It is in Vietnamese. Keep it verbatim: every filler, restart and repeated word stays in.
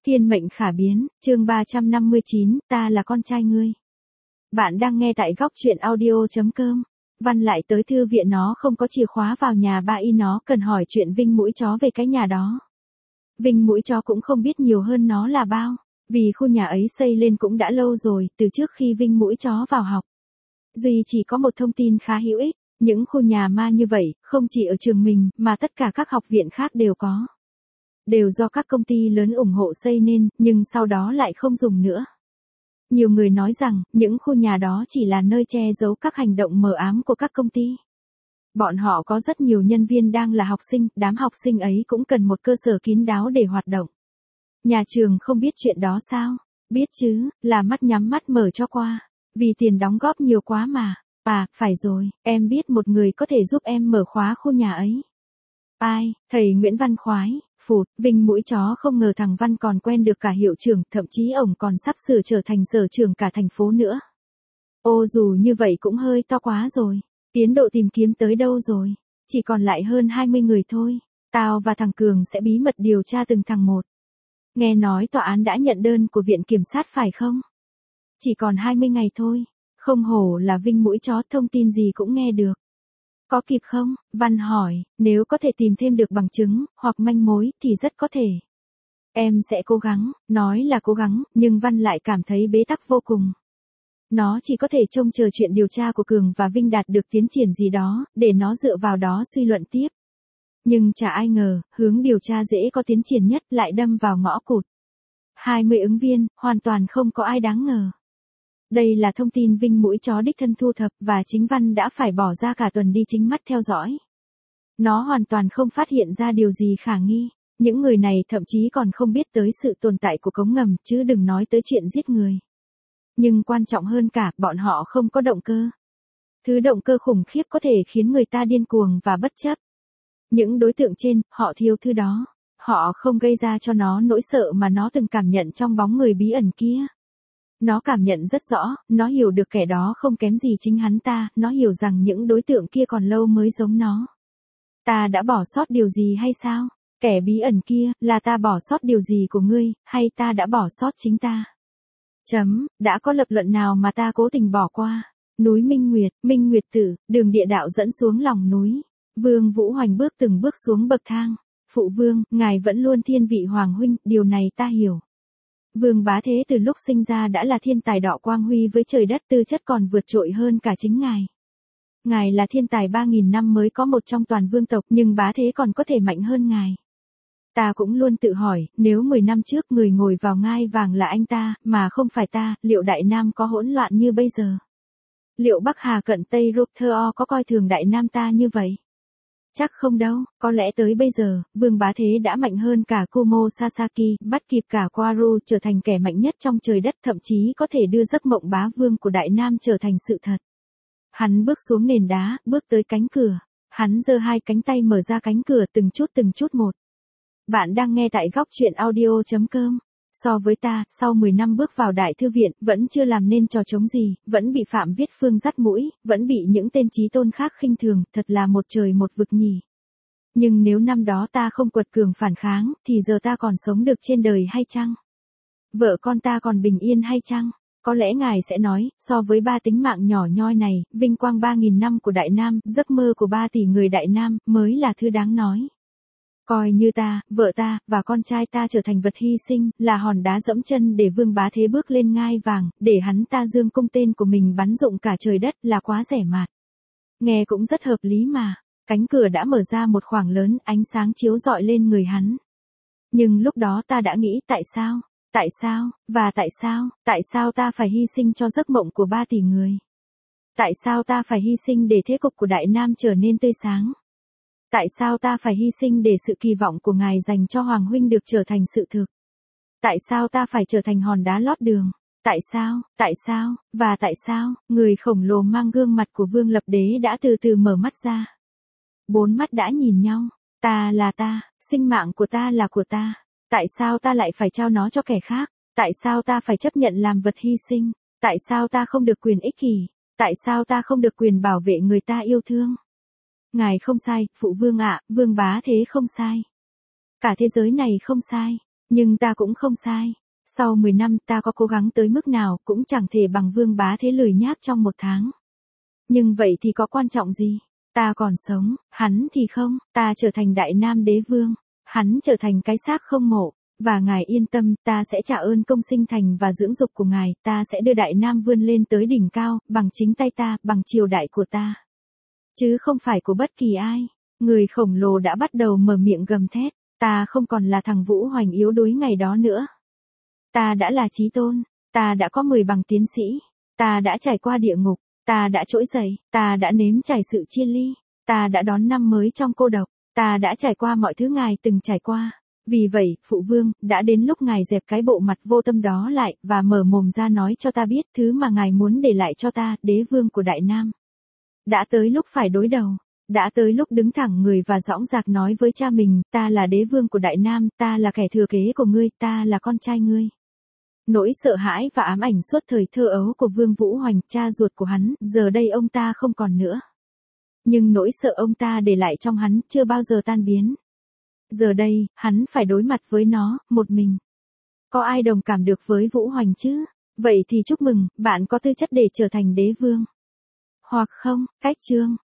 Thiên mệnh khả biến, chương ba trăm năm mươi chín, ta là con trai ngươi. Bạn đang nghe tại góc truyện audio chấm com. Văn lại tới thư viện nó không có chìa khóa vào nhà ba y, nó cần hỏi chuyện Vinh mũi chó về cái nhà đó. Vinh mũi chó cũng không biết nhiều hơn nó là bao, vì khu nhà ấy xây lên cũng đã lâu rồi, từ trước khi Vinh mũi chó vào học. Duy chỉ có một thông tin khá hữu ích, những khu nhà ma như vậy, không chỉ ở trường mình, mà tất cả các học viện khác đều có. Đều do các công ty lớn ủng hộ xây nên, nhưng sau đó lại không dùng nữa. Nhiều người nói rằng, những khu nhà đó chỉ là nơi che giấu các hành động mờ ám của các công ty. Bọn họ có rất nhiều nhân viên đang là học sinh, đám học sinh ấy cũng cần một cơ sở kín đáo để hoạt động. Nhà trường không biết chuyện đó sao? Biết chứ, là mắt nhắm mắt mở cho qua. Vì tiền đóng góp nhiều quá mà. À, phải rồi, em biết một người có thể giúp em mở khóa khu nhà ấy. Ai, thầy Nguyễn Văn Khoái. Phụt, Vinh mũi chó không ngờ thằng Văn còn quen được cả hiệu trưởng, thậm chí ổng còn sắp sửa trở thành sở trưởng cả thành phố nữa. Ô dù như vậy cũng hơi to quá rồi. Tiến độ tìm kiếm tới đâu rồi? Chỉ còn lại hơn hai mươi người thôi. Tao và thằng Cường sẽ bí mật điều tra từng thằng một. Nghe nói tòa án đã nhận đơn của viện kiểm sát phải không? Chỉ còn hai mươi ngày thôi. Không hổ là Vinh mũi chó, thông tin gì cũng nghe được. Có kịp không? Văn hỏi, nếu có thể tìm thêm được bằng chứng, hoặc manh mối, thì rất có thể. Em sẽ cố gắng, nói là cố gắng, nhưng Văn lại cảm thấy bế tắc vô cùng. Nó chỉ có thể trông chờ chuyện điều tra của Cường và Vinh đạt được tiến triển gì đó, để nó dựa vào đó suy luận tiếp. Nhưng chả ai ngờ, hướng điều tra dễ có tiến triển nhất lại đâm vào ngõ cụt. hai mươi ứng viên, hoàn toàn không có ai đáng ngờ. Đây là thông tin Vinh mũi chó đích thân thu thập và chính Văn đã phải bỏ ra cả tuần đi chính mắt theo dõi. Nó hoàn toàn không phát hiện ra điều gì khả nghi. Những người này thậm chí còn không biết tới sự tồn tại của cống ngầm, chứ đừng nói tới chuyện giết người. Nhưng quan trọng hơn cả, bọn họ không có động cơ. Thứ động cơ khủng khiếp có thể khiến người ta điên cuồng và bất chấp. Những đối tượng trên, họ thiếu thứ đó. Họ không gây ra cho nó nỗi sợ mà nó từng cảm nhận trong bóng người bí ẩn kia. Nó cảm nhận rất rõ, nó hiểu được kẻ đó không kém gì chính hắn ta, nó hiểu rằng những đối tượng kia còn lâu mới giống nó. Ta đã bỏ sót điều gì hay sao? Kẻ bí ẩn kia, là ta bỏ sót điều gì của ngươi, hay ta đã bỏ sót chính ta? Chấm, đã có lập luận nào mà ta cố tình bỏ qua? Núi Minh Nguyệt, Minh Nguyệt Tử, đường địa đạo dẫn xuống lòng núi. Vương Vũ Hoành bước từng bước xuống bậc thang. Phụ vương, ngài vẫn luôn thiên vị hoàng huynh, điều này ta hiểu. Vương Bá Thế từ lúc sinh ra đã là thiên tài đọ quang huy với trời đất, tư chất còn vượt trội hơn cả chính ngài. Ngài là thiên tài ba nghìn năm mới có một trong toàn vương tộc, nhưng Bá Thế còn có thể mạnh hơn ngài. Ta cũng luôn tự hỏi, nếu mười năm trước người ngồi vào ngai vàng là anh ta, mà không phải ta, liệu Đại Nam có hỗn loạn như bây giờ? Liệu Bắc Hà cận Tây Ruther có coi thường Đại Nam ta như vậy? Chắc không đâu, có lẽ tới bây giờ, Vương Bá Thế đã mạnh hơn cả Kumo Sasaki, bắt kịp cả Kwaru, trở thành kẻ mạnh nhất trong trời đất, thậm chí có thể đưa giấc mộng bá vương của Đại Nam trở thành sự thật. Hắn bước xuống nền đá, bước tới cánh cửa. Hắn giơ hai cánh tay mở ra cánh cửa từng chút từng chút một. Bạn đang nghe tại góc truyện audio chấm com. So với ta, sau mười năm bước vào đại thư viện, vẫn chưa làm nên trò trống gì, vẫn bị Phạm Viết Phương dắt mũi, vẫn bị những tên chí tôn khác khinh thường, thật là một trời một vực nhỉ. Nhưng nếu năm đó ta không quật cường phản kháng, thì giờ ta còn sống được trên đời hay chăng? Vợ con ta còn bình yên hay chăng? Có lẽ ngài sẽ nói, so với ba tính mạng nhỏ nhoi này, vinh quang ba nghìn năm của Đại Nam, giấc mơ của ba tỷ người Đại Nam, mới là thứ đáng nói. Coi như ta, vợ ta, và con trai ta trở thành vật hy sinh, là hòn đá dẫm chân để Vương Bá Thế bước lên ngai vàng, để hắn ta dương cung tên của mình bắn rụng cả trời đất, là quá rẻ mạt. Nghe cũng rất hợp lý mà. Cánh cửa đã mở ra một khoảng lớn, ánh sáng chiếu rọi lên người hắn. Nhưng lúc đó ta đã nghĩ, tại sao? Tại sao? Và tại sao? Tại sao ta phải hy sinh cho giấc mộng của ba tỷ người? Tại sao ta phải hy sinh để thế cục của Đại Nam trở nên tươi sáng? Tại sao ta phải hy sinh để sự kỳ vọng của ngài dành cho Hoàng huynh được trở thành sự thực? Tại sao ta phải trở thành hòn đá lót đường? Tại sao, tại sao, và tại sao, người khổng lồ mang gương mặt của Vương Lập Đế đã từ từ mở mắt ra. Bốn mắt đã nhìn nhau. Ta là ta, sinh mạng của ta là của ta. Tại sao ta lại phải trao nó cho kẻ khác? Tại sao ta phải chấp nhận làm vật hy sinh? Tại sao ta không được quyền ích kỷ? Tại sao ta không được quyền bảo vệ người ta yêu thương? Ngài không sai, phụ vương ạ, Vương Bá Thế không sai. Cả thế giới này không sai. Nhưng ta cũng không sai. Sau mười năm ta có cố gắng tới mức nào cũng chẳng thể bằng Vương Bá Thế lười nhác trong một tháng. Nhưng vậy thì có quan trọng gì? Ta còn sống, hắn thì không, ta trở thành Đại Nam Đế Vương, hắn trở thành cái xác không mộ, và ngài yên tâm, ta sẽ trả ơn công sinh thành và dưỡng dục của ngài, ta sẽ đưa Đại Nam vươn lên tới đỉnh cao, bằng chính tay ta, bằng triều đại của ta. Chứ không phải của bất kỳ ai. Người khổng lồ đã bắt đầu mở miệng gầm thét, ta không còn là thằng Vũ Hoành yếu đuối ngày đó nữa. Ta đã là chí tôn, ta đã có mười bằng tiến sĩ, ta đã trải qua địa ngục, ta đã trỗi dậy, ta đã nếm trải sự chia ly, ta đã đón năm mới trong cô độc, ta đã trải qua mọi thứ ngài từng trải qua. Vì vậy, phụ vương, đã đến lúc ngài dẹp cái bộ mặt vô tâm đó lại, và mở mồm ra nói cho ta biết thứ mà ngài muốn để lại cho ta, đế vương của Đại Nam. Đã tới lúc phải đối đầu, đã tới lúc đứng thẳng người và dõng dạc nói với cha mình, ta là đế vương của Đại Nam, ta là kẻ thừa kế của ngươi, ta là con trai ngươi. Nỗi sợ hãi và ám ảnh suốt thời thơ ấu của Vương Vũ Hoành, cha ruột của hắn, giờ đây ông ta không còn nữa. Nhưng nỗi sợ ông ta để lại trong hắn chưa bao giờ tan biến. Giờ đây, hắn phải đối mặt với nó, một mình. Có ai đồng cảm được với Vũ Hoành chứ? Vậy thì chúc mừng, bạn có tư chất để trở thành đế vương. Hoặc không, cách chương.